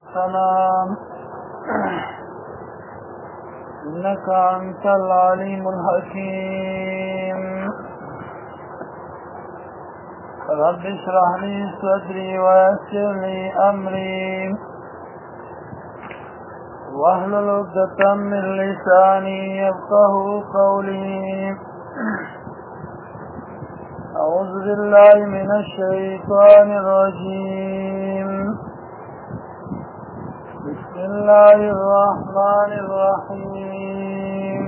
السلام إنك أنت العليم الحكيم رب اشرح لي صدري ويسر لي أمري واحلل عقدة من لساني يفقهوا قولي أعوذ بالله من الشيطان الرجيم بسم الله الرحمن الرحيم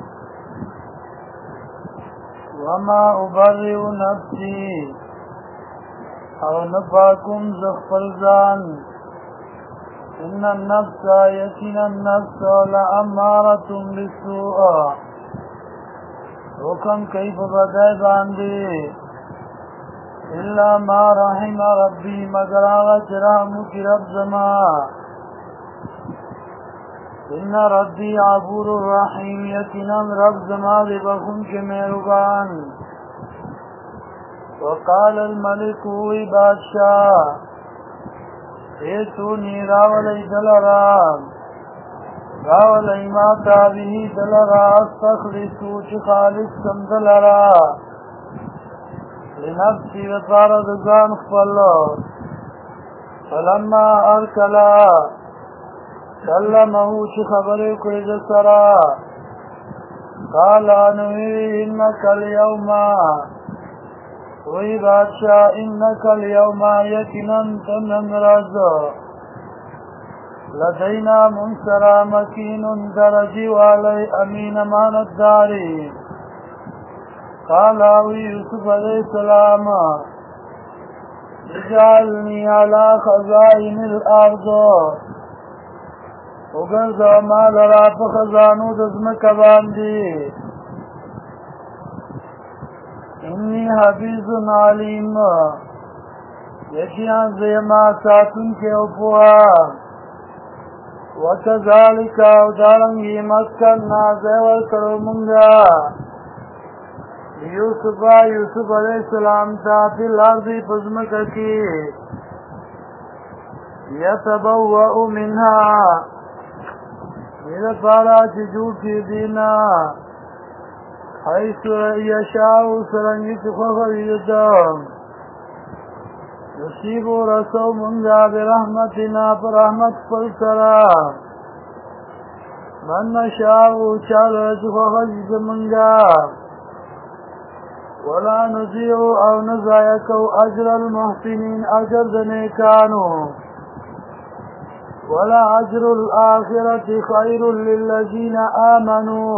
وما أبرئ نفسي او نفاكم زخفل زان إن النفس يكن النفس لأمارة بالسوء حکم کیف بدای باندې الا ما رحم ربي مگر آغا چرامو کی رب زما ان ربي عبور الرحيم یقینا رب زما دی بخون کے مہربان وقال الملك وی بادشاہ ایتونی راولی دلرام راولی ما تابهی دلرا استخلصو چی خالص کم دلرا لنفسی وطارد زان خفلو فلما ارکلا کلمہو چی خبری کرد سرا قالا نوی انکا اليوم وی بادشاہ انکا اليوم یکنن تنن رازو لدينا منصرا مكين درجي والي امين امانت داري قال يوسف عليه السلام اجعلني على خزائن الارض وقرد ما لرا فخزانو دزمك باندي اني حفيظ عليم يكيان زيما ساتن کے اپوها وَكَذَلِكَ اُدارنگی مَسْكَنَّا زیور کرو منگا یوسف علیہ السلام تا فی الارض پزمک کی یتبوأ منها میرا پارا چجو کی دینا حیث یشاء سرنگی تخوخ ویدم نصیب و رسو منگا برحمتنا پر رحمت فلسرا من نشاء چال رجخ خجز منگا ولا نضيع او نزايكو اجر المحسنين اجر دنيكانو ولا اجر الاخرة خير للذين آمنوا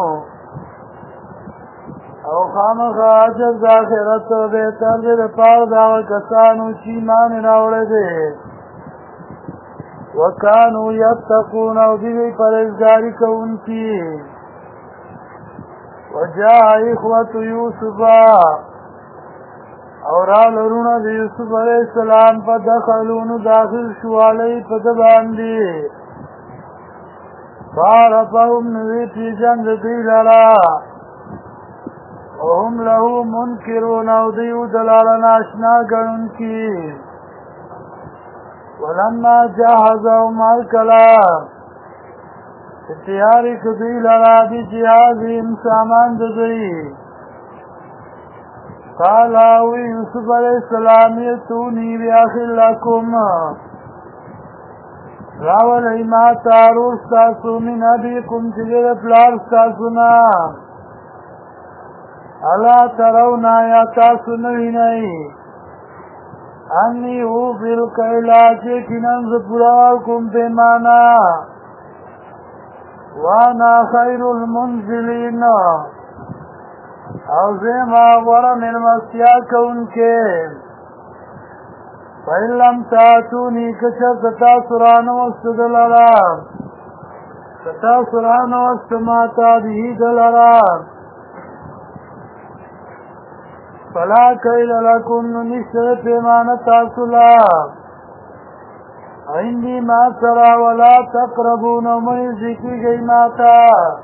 او خامخ عجب دا آخرت بہتر دے پار دا کسانو چی مان راوڑے دے وکانو یتقون او دیوی پرہیزگاری کون کی وجاء اخوت یوسف اور لرون دی یوسف علیہ السلام پا دخلون داخل شوالی پا دباندی فارفهم نوی پی جند دی لرا وهم له منکرون او دیو دلالنا اشنا گرن کی ولما جاہزهم الکلام اتیاری کدی لرا دی جہازیم سامان ددئی قالاوی یوسف علیہ السلام یتونی بیاخل لکم راولی ما تاروس تاسو من ابیکم چگر پلار تاسونا الا ترونا یا تاسو نوینئی انی او بالکیلا چکنن زپراکم پیمانا وانا خیر المنزلین او زیما ورم المسیا کون کے فَإِن لَمْ تَأْتُونِي كَشَفْتَ تَأْسُرَانَ وَاسْتُدَلَرَامْ تَأْسُرَانَ وَاسْتُمَاتَا بِهِ دَلَرَامْ فَلَا كَيْلَ لَكُمْ نُنِشْتَرِ پِيمَانَ تَأْسُلَا عِنْدِي مَا سَرَا وَلَا تَقْرَبُونَ وَمَنِ ذِكِي گَيْمَاتَا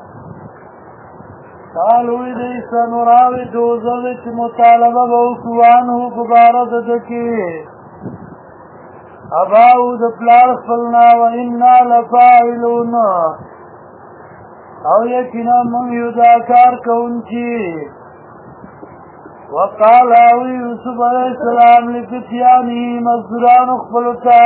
قالوی دی سنراوی دوزوی چی مطالبه بوکوانو ببارد دکی اباو د پلار خپلنا و انا لفاعلون او یقینا من یو دا کار کوونکی وقال او یوسف علیہ السلام لفتیانی مزدوران خپلتا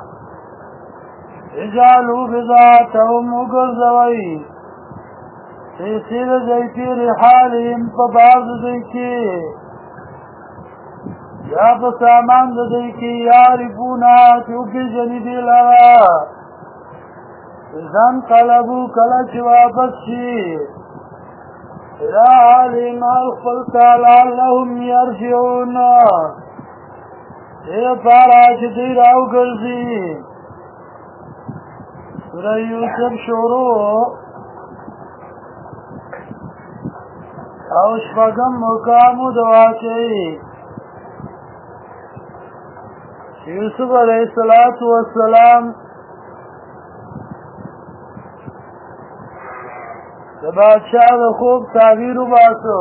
اجعلوا بضاعتهم وګرځوئ تیسیر زیتی رحالهم پا باز دیکی یا پا سامان دیکی یارفونا چوکی جنیدی لرا ازان قلبو کلچ واپس شی الى عالم الخلطا لعلهم یرجعون دیر پارا چی راو گرزی سورہ یوسف شروع او شپږم مقامو د واقعي یوسف علیہ السلام د بادشاہ د خوب تعبیر وباسو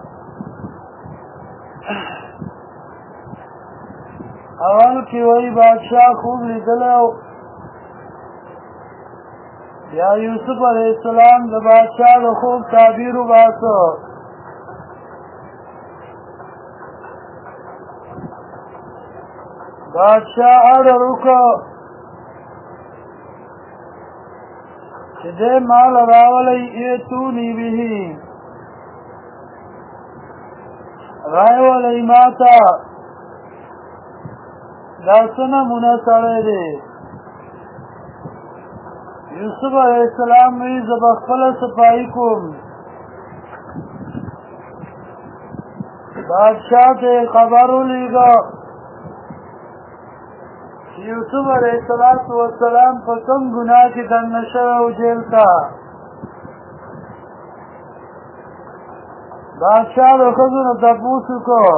اول کې وایي بادشاہ خوب لیدلی یا یوسف علیہ السلام د بادشاہ د خوب تعبیر وباسو بادشاہ آرڈر وکړ چې دې مال راولی ایتونی به راولی ماته دا څه نمونه سړی دی یوسف علیہ السلام وی زه به خپله صفایي کوم بادشاہ ته خبر ولیږه یوسف علیہ السلام په کوم ګناه کې دننه شوی و جیل ته بادشاہ د ښځو نه تپوس وکړو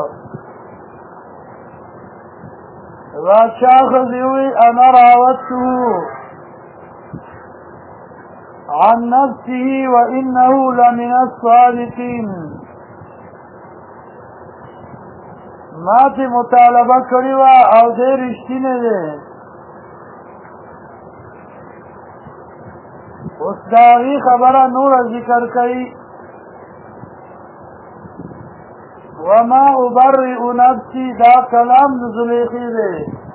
بادشاہ ښځې وویل انا راودته عن نفسه وانه لمن الصادقین ما ته مطالبه کړې وه او دی رښتینی دی اوس د هغې خبره نوره ذکر کوي وما ابرئ نفسي دا کلام د زلیخې دی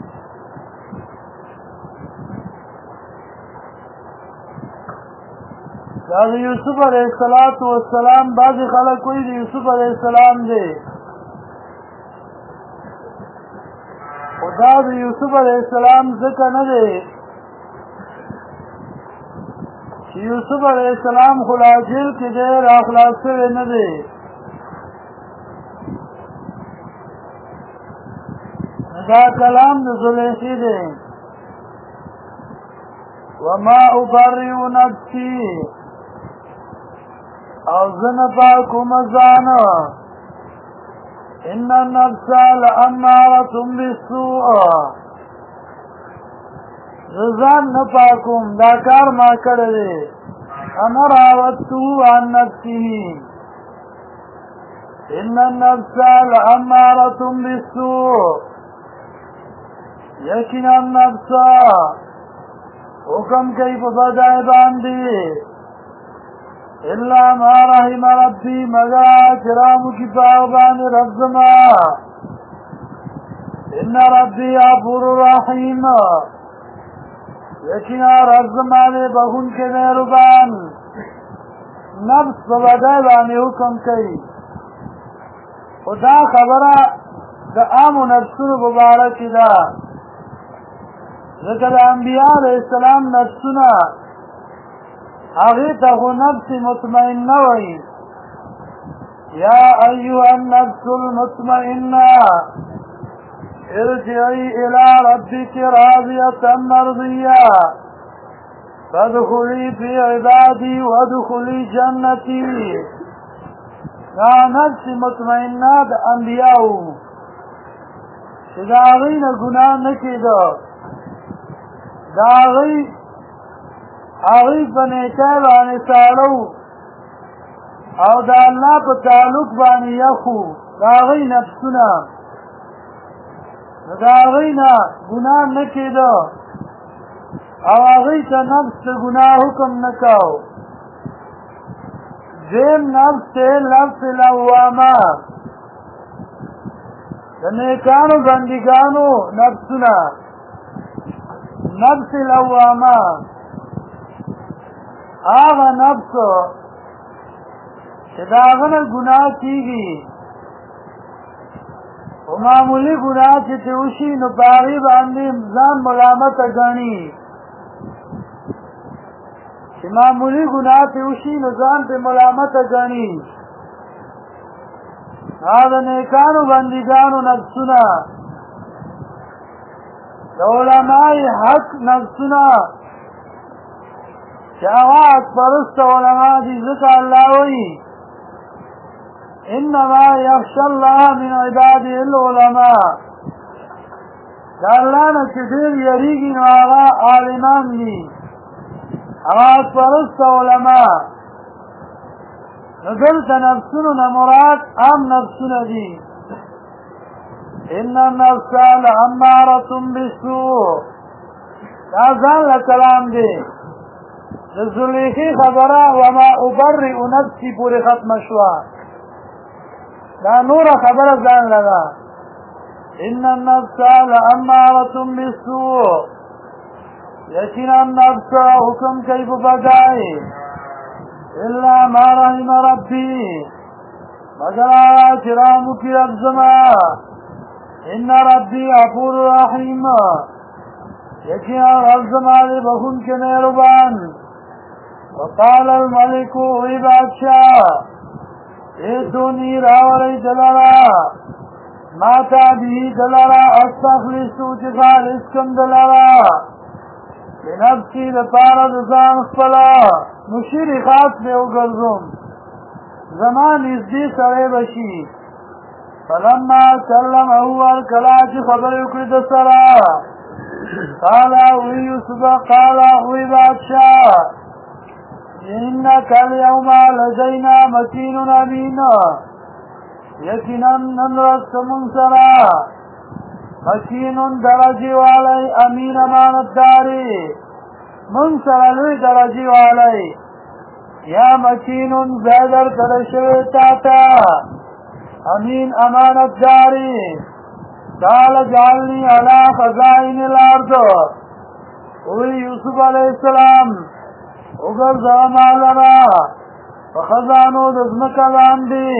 دا د یوسف علیہ السلام بعضې خلک وایي د یوسف علیہ السلام دی دا د یوسف علیہ السلام ځکه نه دی چې یوسف علیہ السلام خو لا جیل کې دی راخلاص شوی نه دی دا کلام د زلیخې دی وما ابرئ نفسي او زه نه پاکوم ځان ان النفس لاماره بالسوء ځان نه پاکوم دا کار ما کړی دی انا راودته عن نفسه ان النفس لاماره بالسوء یقینا النفس حکم کوي په بدای باندې الا ما رحم ربي مگر کرامو کی باغبان رب زما ان ربي غفور رحيم یقینا رب زما دې بخون کې مهربان نفس په بدای باندې حکم کوي خدا خبره د عام نفسونو مبارک ده ذکر انبیاء علیہ السلام نفسونه هغه ته خو نفس مطمئنه وایي یا ایها النفس المطمئنه ارجعي الى ربك راضيه مرضيه فادخلي في عبادي وادخلي جنتي دا نفس مطمئنه د انبیاءو چې د هغې نه ګناه نه کېده د هغې په نیکۍ باندې ساړه او د الله په تعلق باندې یخو د هغې نفسونه نو دا هغوی نه ګناه نه کېده او هغوی ته نفس د ګناه حکم نه کو. دیم نفس ته نفس لوامه د نیکانو بندګانو نفسونه. نفس لوامه هغه نفس چې د هغه نه ګناه کېږي او معمولي ګناه چې ترې وشي نو په هغې باندې ځان ملامته ګڼي. چې معمولي ګناه ترې وشي نو ځان پرې ملامته ګڼي. هغه د نیکانو بندګانو نفسونه د علماء حق نفسونه چې هغه حق پرسته علما دي. ځکه الله وایي انما یخشى الله من عباده العلماء. د الله نه چې ډېر یریږي نو هغه عالمان دي، هغه حق پرسته علما. نو دلته نفسونو نه مراد عام نفسونه دي. ان النفس لاماره بالسوء دا ځان له کلام دی. د زلیخي خبره وما ابرئ نفسي پورې ختمه شوه، دا نوره خبره ځان له ده. ان النفس لاماره بالسوء یقینا نفس حکم کوي په بدای الا ما رحم ربي مگر هغه چې رحم وکړي رب زما. ان ربي غفور رحیم یقینا رب زما دی بخښونکی مهربان. وقال الملك وی بادشاہ ایتونی راولی دلارا ماتا بی دلارا استخلصو چی خالص کم دلارا لنفسی دپارا دزان خپلا مشیر خاص بیو گرزم زمان ازدی سوی بشی. فلما سلم اول کلا چی خبر اکرد سرا قالا وی یوسف قالا وی بادشاہ انک اليوم لدینا مکین امین یقینا ننرست من سرا مکین درجی والی امین امانت داری من سرا لوی درجی والی یا مکین زیدر ترشوی تاتا امین امانت داری. قال جعلنی علی خزائن الارض وی یوسف علیہ السلام اگر زما لرا فخزانو دزمکا لاندی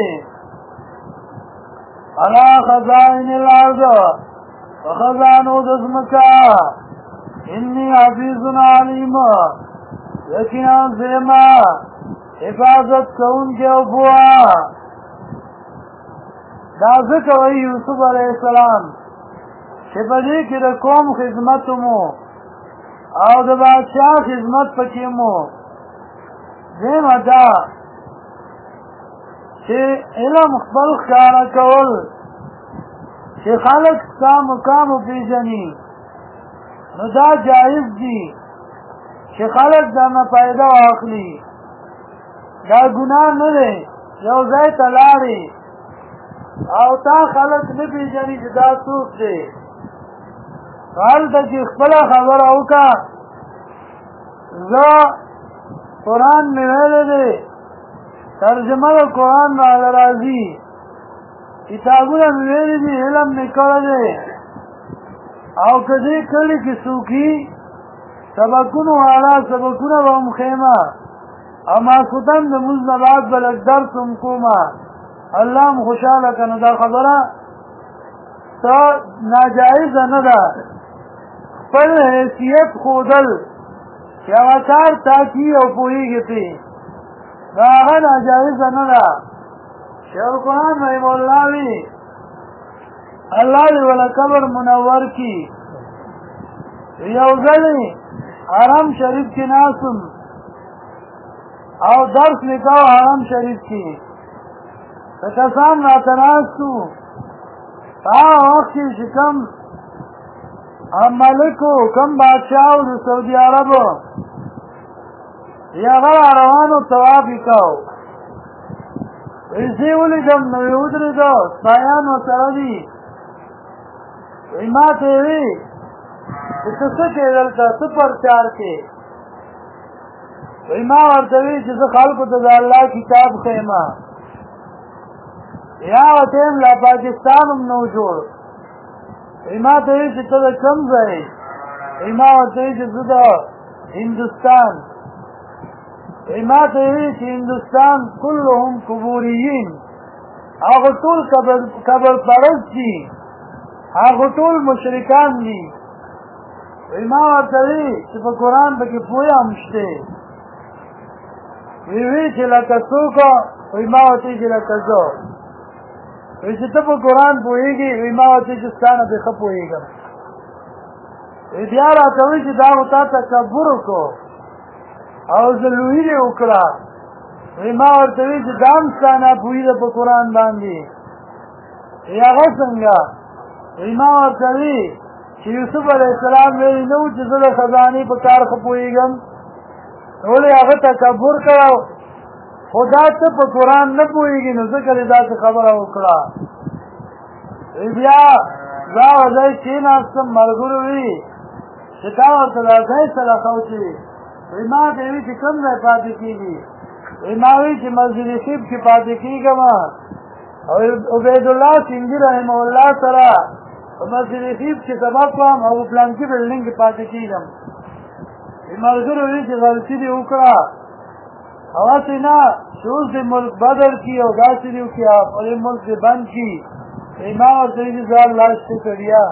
علا خزائن الارض فخزانو دزمکا انی حفیظ علیم یقینا زیما حفاظت کون کے ابوا. دا ذکر وی یوسف علیہ السلام چې په دې کې د قوم خدمت مو او د بادشاہ خدمت پکې مو. دیمه دا چې علم خپل ښکاره کول چې خلک ستا مقام وپېژني نو دا جایز دي چې خلک درنه فایده واخلي. دا ګناه نه دی یو ځای ته لاړې او تا خلک نه پېژني چې دا څوک دی. هلته چې خپله خبره وکړه زه قرآن مې ویلی دی ترجمه د قرآن راله راځي کتابونه مې ویلي دي علم مې کړی دی او که دې کلي کې څوک سبقونو والا سبقونه به هم ښیمه او ماسخوتن د مونځ نه بعد به لږ درس هم کومه. الله م خوشحاله که نو دا خبره ته ناجایزه نه ده. خپل حیثیت ښودل چې هغه کار تا کي او پوهېږي پرې نو هغه ناجایزه نه ده. شیخ القرآن رحمه الله وي الله دې وله قبر منور کي. یو ځلې حرم شریف کې ناستم او درس مې کوه حرم شریف کې څه کسان راته ناست وو. په هغه وخت کې چې کوم ملک و کوم بادشاه و د سعودي عربو هغه را روان و طواف یې کو. زه یې ولیدم نو یې ودرېده سپایان ورسره دي ما ته وی چې څه کې دلته سپر چار کې ما ورته وی چې زه خلکو ته د الله کتاب خیمه یا وتیم لا پاکستان هم نو جوړ ما ته وی چې ته د کوم ځای ما ورته وی چې زه د هندوستان ما ته وی چې هندوستان كلهم قبوريين هغه ټول قبر پرست دي هغه ټول مشرکان دي ما ورته وی چې په قرآن پکې پوهه هم شته وی چې لکه څوک ما ورته چې لکه زه وی چې ته په قرآن پوهېږي ما ورته چې ستا نه پې ښه پوهېږم بیا راته وی چې دا خو تا تکبر وکړو او زه لویي دې وکړه ما ورته وی چې دا هم ستا ناپوهي ده په قرآن باندې هغه څنګه ما ورته وی چې یوسف علیه السلام ویلي نه و چې زه د خزانې په کار ښه پوهېږم ولې هغه تکبر کړی خو دا ته په قرآن نه پوهېږي نو ځکه دې داسې خبره وکړه بیا دا ځای کېناستم ملګرو وي چې تا ورته دا ځای سره خوچي ما ته وي چې کوم ځای پاتې کېږي ما وی چې مسجد خیب کې پاتې کېږم او عبیدالله سندي رحمه الله سره په مسجد خیب کې سبق کوم او پلانکي بلډینګ کې پاتې کېږم ملګرو وي چې غلطي دې وکړه هغسې نه چې اوس دې ملک بدل کړي او داسې دې وکړي او دې ملک دې بند کړي ما ورته وي چې زه الله شکر یا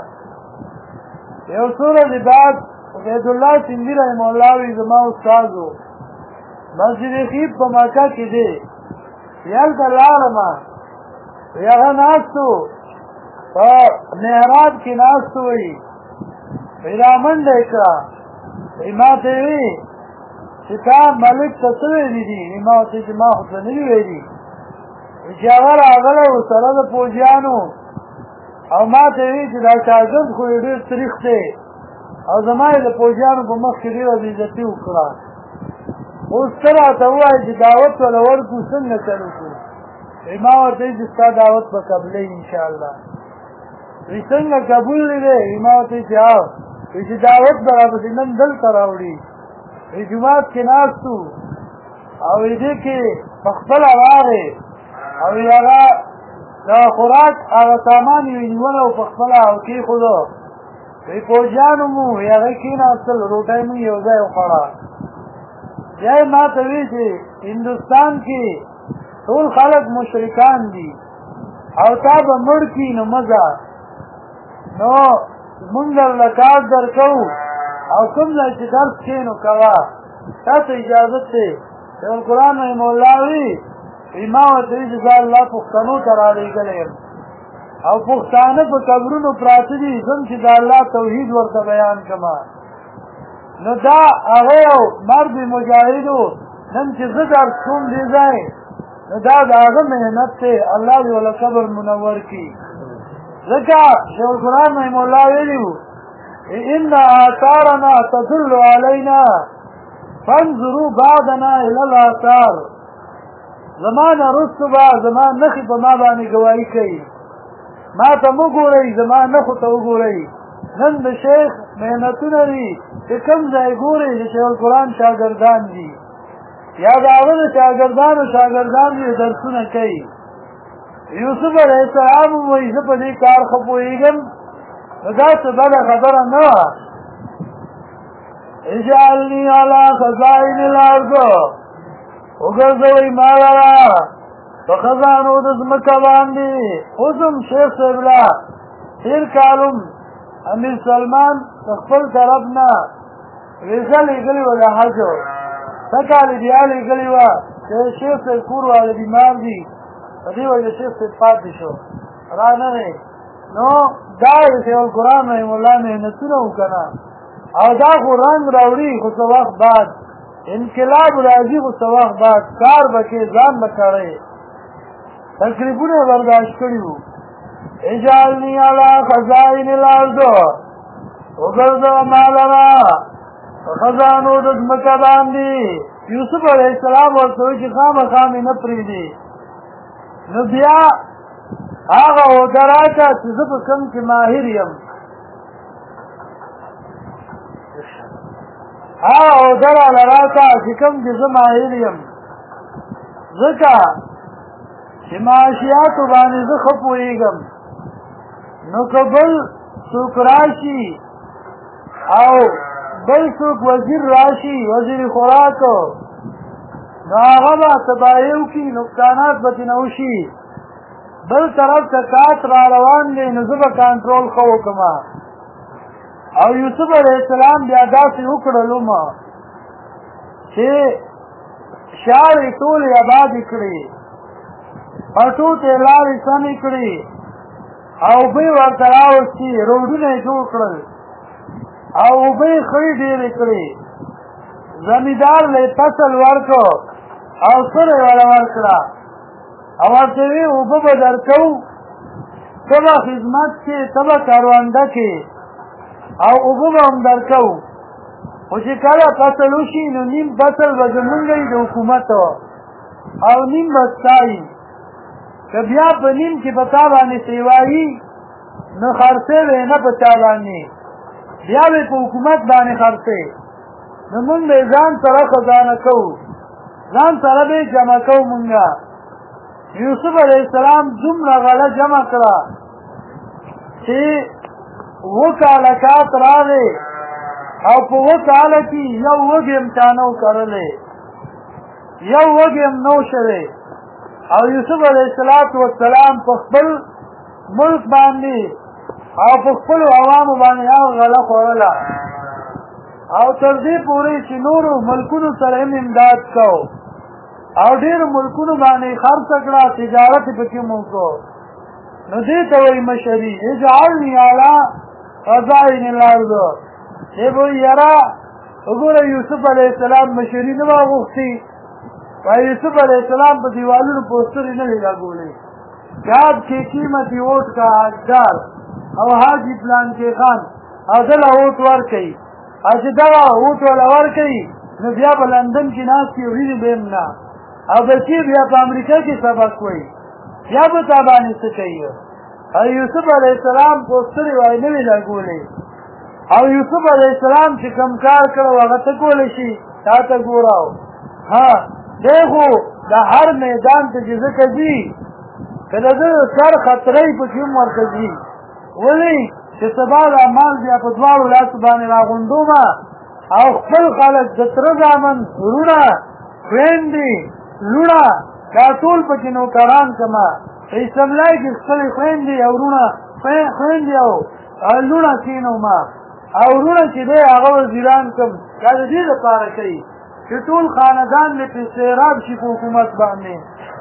یو څو ورځې بعد عبیدالله سندي رحمه الله وي زما استاد و مسجد خیب په مکه کې دی هلته لاړم هغه ناست و په محراب کې ناست وي را منډه یې کړه ما ته وی چې تا ملک ته څه ویلي دي ما ورته چې ما خو څه نه دي ویلي چې هغه راغلی و سره د پوځیانو او ما ته وی چې دا شاګرد خو یې ډېر تریخ دی او زما یې د پوځیانو په مخ کې ډېره بېعزتي وکړه اوس ته راته ووایه چې دعوت وله ورکړو څنګه چلو کړو ما ورته وی چې ستا دعوت به قبلوي انشاءالله وی څنګه قبول دی ما ورته وی چې وی چې دعوت به راپسې نن دلته راوړي وی جومات کې ناست و او دې کې په خپله راغې او هغه د خوراک هغه سامان یې ونیول او په خپله او کېښودو وی پوځیانو مو هغه کېناستل روټۍ مو یو ځای وخوړه بیا یې ما ته وی چې هندوستان کې ټول خلک مشرکان دي او تا به مړ کړي نو مزه نو مونږ درله کار درکوو او کوم ځای چې درس کښې نو کوه تا ته اجازت دی شیخالقرآن رحمه الله وي ما ورته وي چې زه الله پښتنو ته رالېږلی یم او پښتانه په قبرونو پراته دي ځم چې د الله توحید ورته بیان کړمه نو دا هغه یو مرد مجاهد و نن چې زه درس کوم دې ځای نو دا د هغه محنت دی الله دې وله قبر منور کړي ځکه شیخالقرآن رحمه الله ویلي وو ان آثارنا تدل علینا فانظروا بعدنا الى الاثار زمان رستو با زمان نخی په ما باندې گواهی کوي ما ته مو ګورئ زما نخو ته وګورئ نن د شیخ محنتونه دي چې کوم ځای ګورئ د شیخالقرآن شاګردان دي یا د هغه د شاګردان دي درسونه کوي یوسف علیه السلام وایي زه په دې کار ښه پوهېږم نو داسې بده خبره نه وه اجعلني علی خزائن الارض وګرځوئ ما لره په خزانو د ځمکه باندې اوس هم شیخ صاحب له تېر کالم امیر سلمان د خپل طرف نه ویزه لېږلې وه د حجو څه کال یې بیا لېږلې وه چې شیخ صاحب کور واله بیمار دي په دې وجه شیخ صاحب پاتې شو رانغی نو دا د شیخالقرآن رحم الله محنتونه وو که نه او دا خو رنګ راوړي خو څه وخت بعد انقلاب راځي خو څه وخت بعد کار به کې ځان به کړی تکلیفونه یې برداشت کړي وو اجعلني علی خزائن الارض وګرځوه ما لره په خزانو د ځمکه باندې یوسف علیه السلام ورته وایي چې خامخا مې نه پرېږدي نو بیا هغه عهده راکړه چې زه په کوم کې ماهر یم او درا لراکا شکم جزم آئیلیم ذکا چه معاشیاتو بانی زخب ویگم نو کبل سوک راشی او بل سوک وزیر راشی وزیر خوراکو نو آغا با تباییو کی نقصانات بتنوشی بل طرف تکات را روان لی نزبا کنٹرول خو کما او یوسف علیہ السلام بیا داسې وکړلو ما چې شاړې ټولې آبادې کړې پټو ته لارې سمې کړې او اوبه ورته راوستي روډونه یې جوړ کړل او اوبه یې خړې ډېرې کړې زمیندار له فصل ورکړو او سره یې وله ورکړه او ورته وی اوبه به درکوو ته به خدمت کې ته به کرونده کې او اوبه به هم درکوو خو چې کله فصل وشي نو نیم فصل به زمونږ وي د حکومت او نیم به ستا وي که بیا په نیم کې په تا باندې سیوایي نو خرڅې به نه په چا باندې بیا به په حکومت باندې خرڅې نو مونږ به ځان سره خزانه کوو ځان سره به جمع کوو مونږه یوسف علیہ السلام دومره غله جمع کړه چې وکاله کات راغې او په وکاله کې یو وږی هم چا نه و کرلی یو وږی هم نه و شوی او یوسف علیہ السلام په خپل ملک باندې او په خپلو عوامو باندې هغه غله خوړله او تر دې پورې چې نورو ملکونو سره هم امداد کو او ډېرو ملکونو باندې خرڅه کړه تجارت یې پکې مو کو نو دې ته وایي مشري اجعلني علی خزائن الارض دی به یاره وګوره یوسف علیہ السلام مشري نه واغوښتي وایي یوسف علیہ السلام په دیوالونو پوسټرې نه لګولې یاد کې قیمتي ووټ کا حقدار او حاجي پلان کې خان او دله ووټ ورکوي او چې دغه ووټ وله ورکوي نو بیا په لندن کې ناست وي وینې به هم نه او بچې بیا په امریکا کې سبق وایي بیا به تا باندې څه کوي او یوسف علیہ السلام پوسټرې وایي نه وي لګولې او یوسف علیہ السلام چې کوم کار کړو هغه ته کولی شي تا ته ګوراو ها دی خو د هر میدان ته چې ځکه ځي که د ده سر خطرۍ پکې هم ورته ځي ولې چې سبا دا مال بیا په دواړو لاسو باندې راغونډومه او خپل خلک د تره زامن وروڼه خویندې لوڼه دا ټول پکې نوکران کړمه په اسلاملای کې خپلې خویندې او وروڼه خویندې او لوڼه کښېنومه او وروڼه چې دی هغه وزیران کړم دا د دې لپاره کوي چې ټول خاندان مې پې سیراب شي په حکومت باندې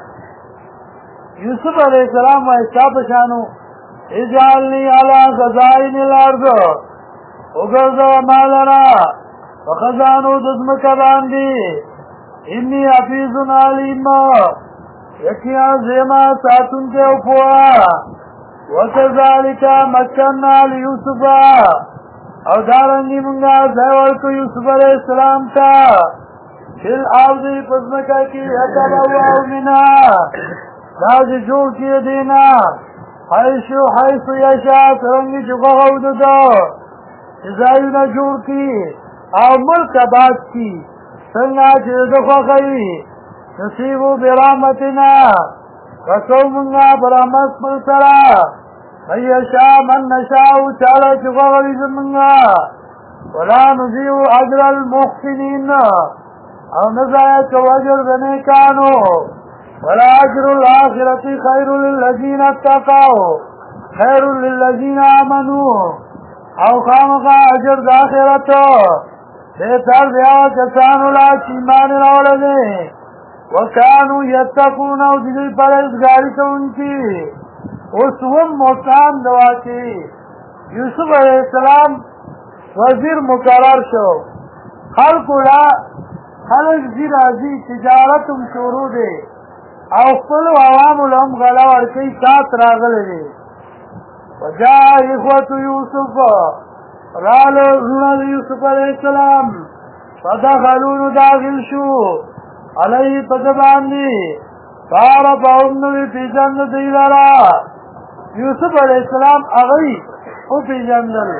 یوسف علیہ السلام وایي ستا په شانو اجعلني علی خزائن الارض وګرځوه ما لره په خزانو د ځمکه باندې انی حفیظ علیم یقینا زما ساتونکی او پوه وکذلک مکننا لیوسف او دارنګې مونږه ځای ورکړو یوسف علیہ السلام ته فی الارض په ځمکه کې یتبوأ منها دا چې جوړ کړي دی نه حیث یشاء څرنګې چې خوښه وده چې ځایونه جوړ کړي او ملک آباد کړي څنګه چې د خوښوي نصیبو برحمتنا رسو مونږه په رحمت خپل سره من یشاء من نشاء چاله چې خوښوي زمونږه ولا نضیع اجر المحسنین او نه ضایع کوو اجر د نیکانو ولا اجر الاخرة خیر للذین اتقوا خیر للذین آمنوا او خامخا اجر د آخرت بهتر دی هغه کسانو لا چې ایمان یې راوړی دی وکانو یتقون او د دوی پرهیزګاري کوونکي اوس هم مقام د واقعي یوسف علیہ السلام وزیر مقرر شو خلکو لا خلک ځي راځي تجارت هم شروع دی او خپلو عوامو له هم غله ورکوي سات راغلی دی وجاء اخوة یوسف رالو زړه د یوسف علیہ السلام فدخلونو داخل شو علیه په ده باندې فعرفهم نو یې پېژانده دوی لره یوسف علیہ السلام هغوی وپېژندل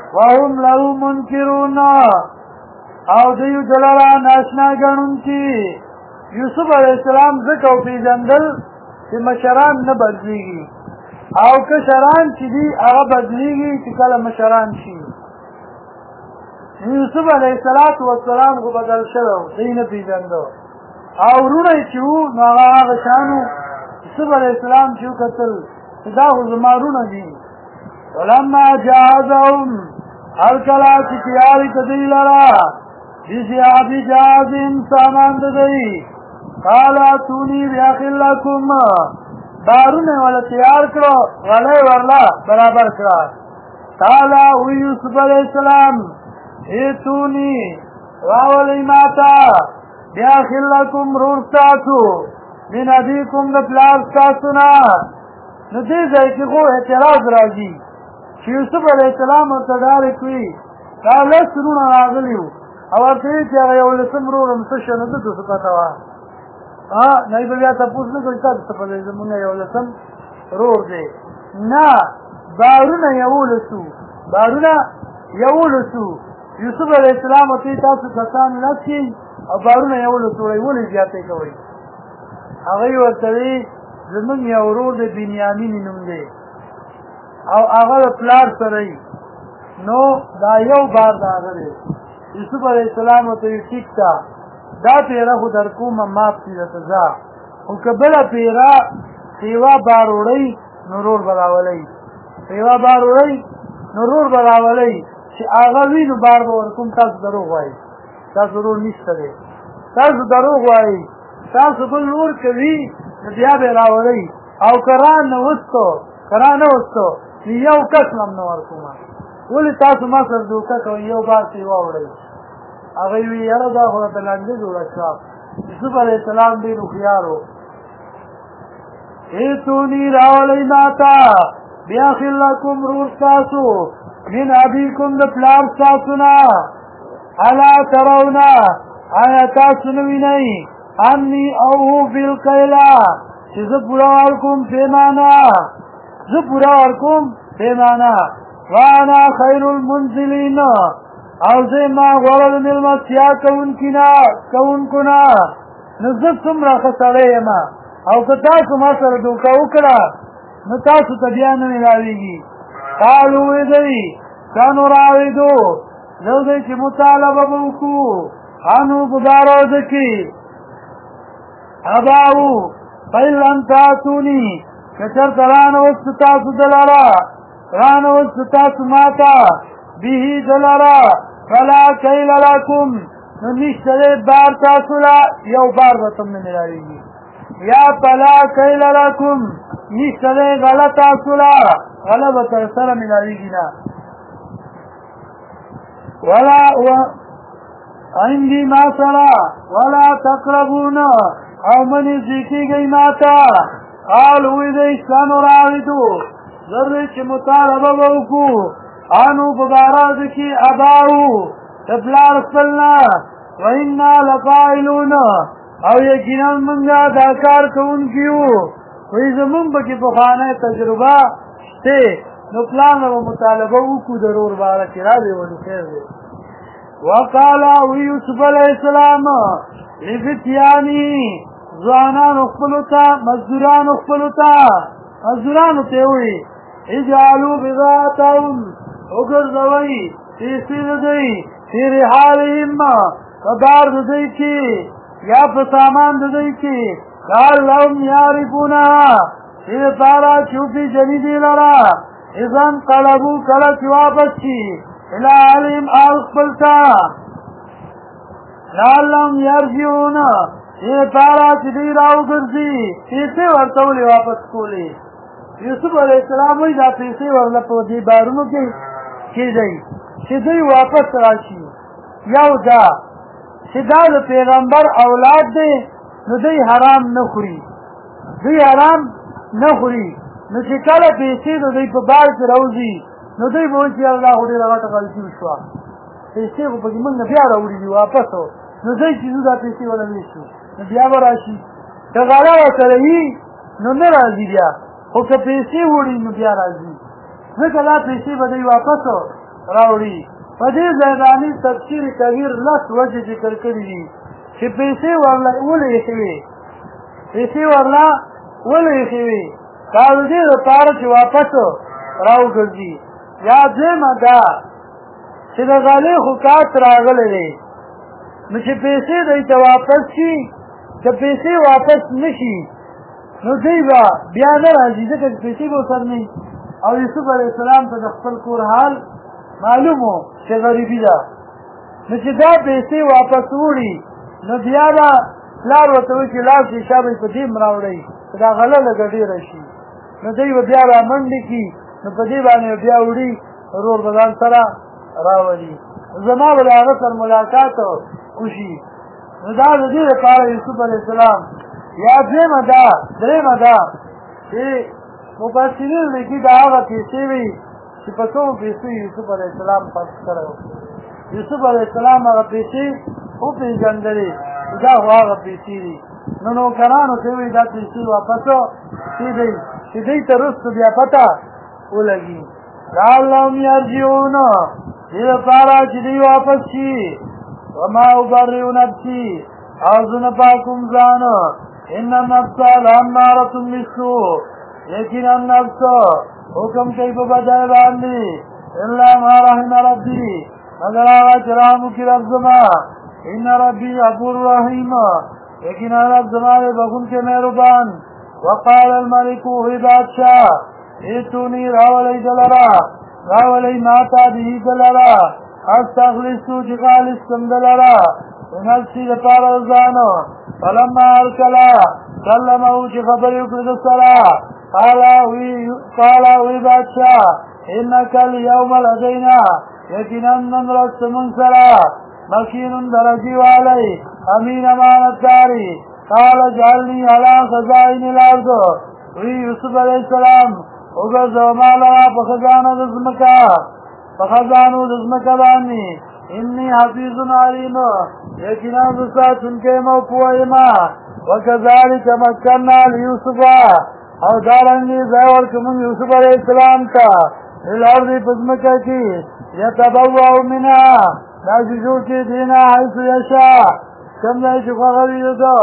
وهم له منکرون او دیو دلرا ناشنا گنونکی یوسف علیہ السلام ذکر پیجندل چې مشران نه بدلیږي او کشران چې دي هغه بدلیږي چې کله مشران شي یوسف علیہ السلام کو بدل شو دی نه پیجندو او ورونه چې وو نو هغه شانو یوسف علیہ السلام چې قتل دا خو زمارونه دي ولما جاءهم الکلا چې تیاری کدی لرا بزیابی جازم سامان ددئی قالا تونی بیاخل لکم دارونه والا تیار کرو غلی ورلا برابر کرا قالا وی یوسف علیہ السلام ایتونی راولی ماتا بیاخل لکم رورستاسو من ابیکم دپلارستاسونا ندی زیکی خو اعتراض راجی چی یوسف علیہ السلام ارتدارک وی قالا سنون راغلیو او ورته چې هغه یو لسم رورم څه شنه ده څه پتا وا نه بیا تاسو نه کوئ تاسو په دې زمونږ یو لسم رور دی نه بارونه یو لسو یوسف علیہ السلام ته تاسو کسان لسی او بارونه یو لسو ولې زیاتې کوي هغه ورته زمونږ یو رور دی بنیامین نوم دی او هغه پلار سره نو دا یو بار دا غره یوسف علیہ السلام ته ټیک تا دا پیرا خو در کومه ماف دي تزا او کبل پیرا سیوا بار وړي نورور براولي چې هغه وینو بار ورکوم تاسو دروغ وایي تاسو ضرور نشته دي تاسو دروغ وایي تاسو بل نور کوي بیا به راولي او کران نو وستو یو کس نو ورکوم ولې تاسو ما سره دوکه کوي یو بار سیوا وړي هغه وی یاره دا خو ته لاندې جوړه شو یوسف علیہ السلام دې خيارو ایتونی راولی ماتا بیاخل لکم رورستاسو من ابیکم دپلارستاسونا الا ترونا آیا تاسو نوینئی انی اوهو فی القیلا چې زه پورا ورکوم پیمانا وانا خیر المنزلین او زه ما غوړل ملمسیا کوونکنا نو زه څومره ښه سړی یم او که تاسو ما سره دوکه وکړه نو تاسو ته بیا نه میلاویږي قالو وی دی سنراودو زه دی چې مطالبه به وکړو انو په دا روزه کې اباو فإن لم تاتوني که چېرته رانهوست تاسو دلاره رانهوست تاسو ماته به دلاره فلا کیل لکم نو نشته دی بار تاسو له یو بار به تم نه میلاویږي یا فلا کیل لکم نشته دی غله تاسو له غله به تر سره میلاویږي نه ولا عندي ما سره ولا تقربون او منی زیکیږئ ماته قال وی دی سنراودو ضرور چې مطالبه به وکړو انو په باراد کې اباو تبلار خپلنا وإنا لفاعلون او یقینا منګه دا کار کوونکي یو وی زمون پکې پخوانۍ تجربه شته نو پلان او مطالبه وکړو ضرور باره کې راځي ولې خیر دی وقال یوسف علیہ السلام لفتیانی ځوانانو خپلو ته مزدورانو ته وی اجعلوا بضاعتهم وګرځوئ پیسې ددی فی رحالهم په دار ددی کې یا په سامان ددی کې لعلهم یعرفونها دې دپاره چې وپېژني دې لره اذا انقلبوا کله چې واپس شي الى اهلهم اهل خپل ته لعلهم یرجعون دې دپاره چې دوی راوګرځي پیسې ورته ولې واپس کولې یوسف علیہ السلام وی دا پیسې ورله په دې بارونو کې کېدی چې دوی واپس راشي یو دا چې دا د پیغمبر اولاد دی نو دوی حرام نه خوري نو چې کله پیسې د دوی په بار کې راوځي نو دوی به وایي چې الله خو ډېره غټه غلطي وشوه پیسې خو پکې موږ نه بیا راوړي دي واپس نو دوی چې زه دا پیسې وله ویشو نو بیا به راشي که غله ورسره وي نو نه راځي بیا خو که پیسې وړي نو بیا راځي ځکه دا پیسې به دوی واپس راوړي. په دې ځای تفسیر کبیر لس وجې ذکر کړي دي چې پیسې ورله ولې ایښې وي، پیسې ورله ولې ایښې وي، دا د دې لپاره چې واپس راوګرځي. یا دویمه دا چې د غالۍ خو کاټ راغلی دی، نو چې پیسې دی ته واپس شي، که پیسې واپس نه شي نو دوی به بیا نه راځي، ځکه چې پیسې به ورسره نه وي. او یوسف علیه السلام ته د خپل کور حال معلوم و چې غریبي ده، نو چې دا پیسې واپس وړي نو بیا به پلار ورته وایي چې لاړ شي شا به یې په دې م راوړئ چې دا غله لږه ډېره شي، نو دوی به بیا را منډې کړي، نو په دې باندې بیا وړي ورور به ځان سره راولي. زما به د هغه سره ملاقات وشي. نو دا د دې لپاره یوسف علیه السلام. یا درېیمه دا چې مفسرین لیکي دا هغه پیسې وي چې په کومو پیسې یوسف علیه السلام خرڅ کړی و. یوسف علیه السلام هغه پیسې وپېژندلې چې دا خو هغه پیسې دي، نو نوکرانو ته وایي دا پیسې واپس کېدی چې دوی ته رستو بیا پته ولګي. لعلهم یرجعون، دې لپاره چې دوی واپس شي. وما ابرئ نفسي، او زه نه پاکوم ځان، ان النفس لامارة بالسوء، یقینا نفس حکم کوي په بدۍ باندې، الا ما رحم ربي، مگر هغه چې رحم وکړي رب زما. ان ربي غفور رحیم، یقینا رب زما دی بخښونکی مهربان. وقال الملك وی بادشاه ایتونی راولئ دلرا، راولئ ماته به دلرا، استخلصو چې خالص کم دلرا نفسي دپاره د ځانو. فلما ارکله کلمه چې خبرې وکړې د سره، قال وی بادشاه انک الیوم لدینا، یقینا نن ورځ زموږ سره مکین درجې والی، امین امانتداري. قال اجعلني على خزائن الارض، وی یوسف علیه السلام وګرځوه ما لره په خزانو د ځمکه باندې، انی حفیظ علیم، یقینا زه ساتونکی یم او پوه یم. وکذلک مکننا لیوسف، او دارنګې ځای ورکړو موږ یوسف علیه السلام ته فی الارض په ځمکه کې، یتبوأ منها، دا چې جوړ کړي دې نه حیث یشاء، کوم ځای چې خوښه وي د ده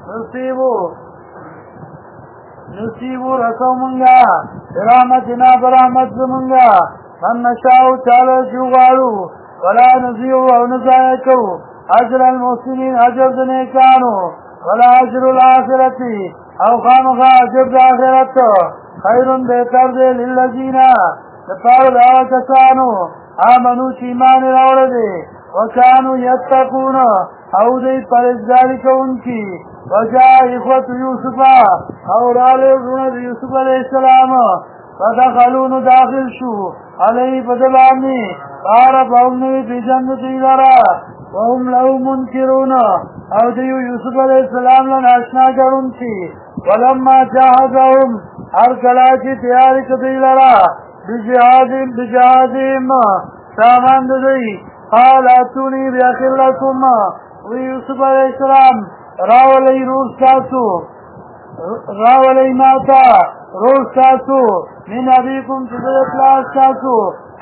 نصیبو رسو مونږه برحمتنا په رحمت زمونږه، من نشاء چاله چې وغواړو، ولا نضيع او نه ضایع کوو اجر المحسنین، اجر د نیکانو، ولا اجر الاخرة، او خامخا اجر د آخرت خیر بهتر دی للذین، دپاره د هغه کسانو آمنو چې ایمان یې راوړی دی، وکانو یتقون، او دوی پرهیزګاري کوونکي. وجاء اخوة یوسف، او راغلي وروڼه د یوسف علیه السلام، فدخلوا نو داخل شو علیه په ده باندې، فعرفهم نوی پېژند دوی لره، وهم له منکرون، او دوی یوسف علیه السلام له ناشنا ګڼونکي. ولما جهزهم، هر کله چې تیارې کړه دوی لره بجهازهم سامان د دوی، قال اتوني بأخ لكم، وی یوسف علیه السلام راولئ رور ستاسو، راولئ ماته رور ستاسو، من ابیکم چې د پلار ستاسو.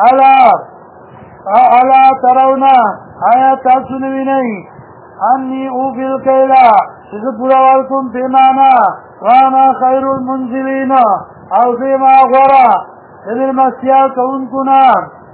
الا ترون، آیا تاسو نه وینئ انی اوفی الکیل، چې زه پوره ورکوم پیمانه، وانا خیر المنزلین، او زه یم غوره د مېلمستیا کوونکو نه.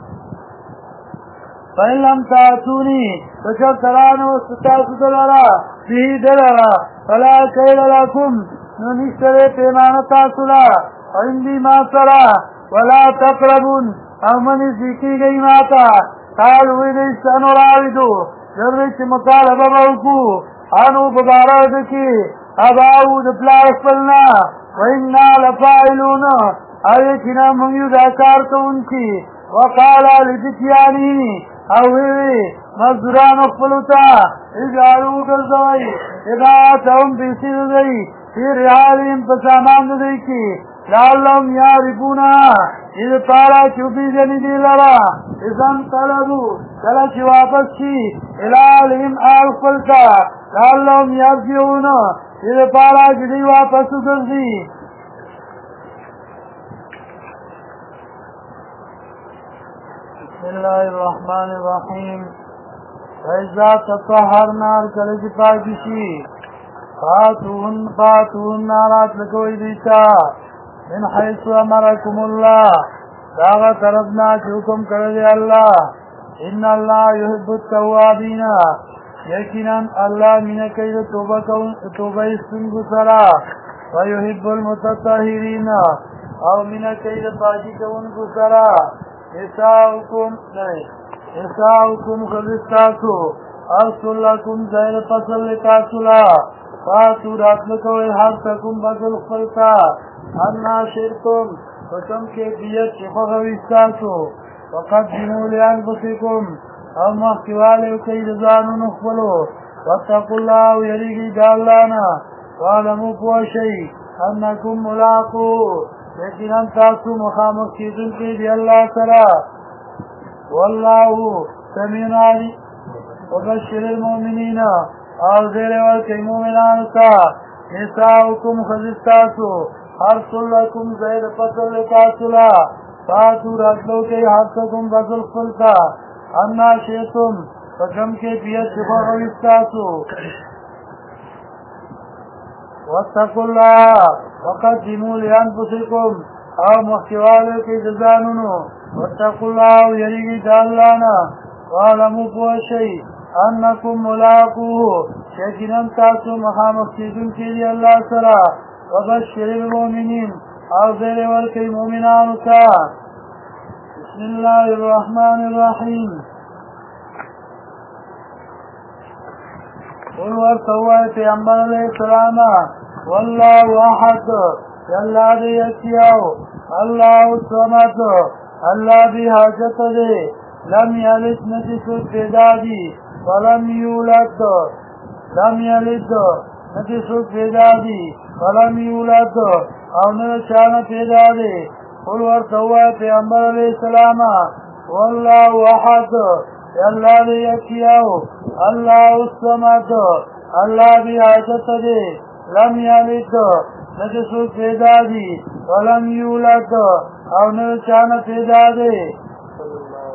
فإن لم تأتوني، فچرته رانه ستاسو دلره به دلره، فلا کیل لکم، نو نشته دی پیمانه تاسو له، عندي ما سره، ولا تقربون، او مه نږدې کېږئ ما ته. قالو ویل یې سنراودو، ژر دی چې مطالبه به وکړو، انو په باره ده کې اباو د پلار خپل نه، وإنا لفاعلون، او یقینا موږ یو دا کار کوونکي. وقال لفتیانه، او وی مزدورانو خپلو ته اجعلوا وګرځوئ اضاعتهم پیسې د دوی فی رحالهم په سامان د دوی کې، لعلهم یعرفونها، دې دپاره چې وپېژني دې لره، اذا انقلبوا، کله چې واپس شي الی اهلهم اهل خپل ته، لعلهم یرجعون، دې دپاره چې دوی واپس وګرځي. بسم الله الرحمن الرحیم فإذا تطهرنا کله چې پاک شي فاتون نارات لکوی دیتا من حیث امرکم الله داغا طرفنا چې حکم کړی الله ان الله يحب التوابین یقینا الله مینه کوي د توبه استنګو سره ويحب المتطهرین او مینه کوي د پاکي کوونکو سره اساؤکم خلصتاسو ارسل لکم زیر فصل لتاسولا فاتو راتلکوی حقتکم بزل خلطا انا شرکم فکم کیفیت شفغوستاسو وقدمو لانفسکم او مخیوالیو کئی رضانو نخبلو واتقوا اللہ یریگی دالانا وعلمو پوشی انکم ملاقو لیکن انتاسو مخامق کیدن کی دی اللہ سرا واللہ سمین علی وبشر المؤمنین اور زیر والکی مومنان تا نساؤکم خزستاسو حرص لکم زیر فصل لتاسولا فاتو رجلو کی حرصکم بزل خلطا انا شیطم فکم کے پیت شفا غوستاسو واتقوا اللہ وقدموا لانفسکم او مخیوالو کی جزانونو واتقوا اللہ یریگی دالانا وعلمو پوشی انکم ملاقوه شیطنان تاسو مخامخ چیزن کیلی اللہ سرا وبشر المؤمنین او زیر والکی مومنانو تا بسم اللہ الرحمن الرحیم قل ورسوائے پیغمبر علیہ السلام واللہ احد اللہ دی یکیاو اللہ الصمد اللہ دی حاجت دے لم یلد نجسد بیدادی ولم یولد لم یلد نجسد بیدادی ولم یولد او نشان پیدا دے قل ورسوائے پیغمبر علیہ السلام واللہ احد اللہ دی یکیاو اللہ الصمد اللہ دی حاجت دے لم یلد نجسد بیدادی ولم یولد او نشان پیدا دے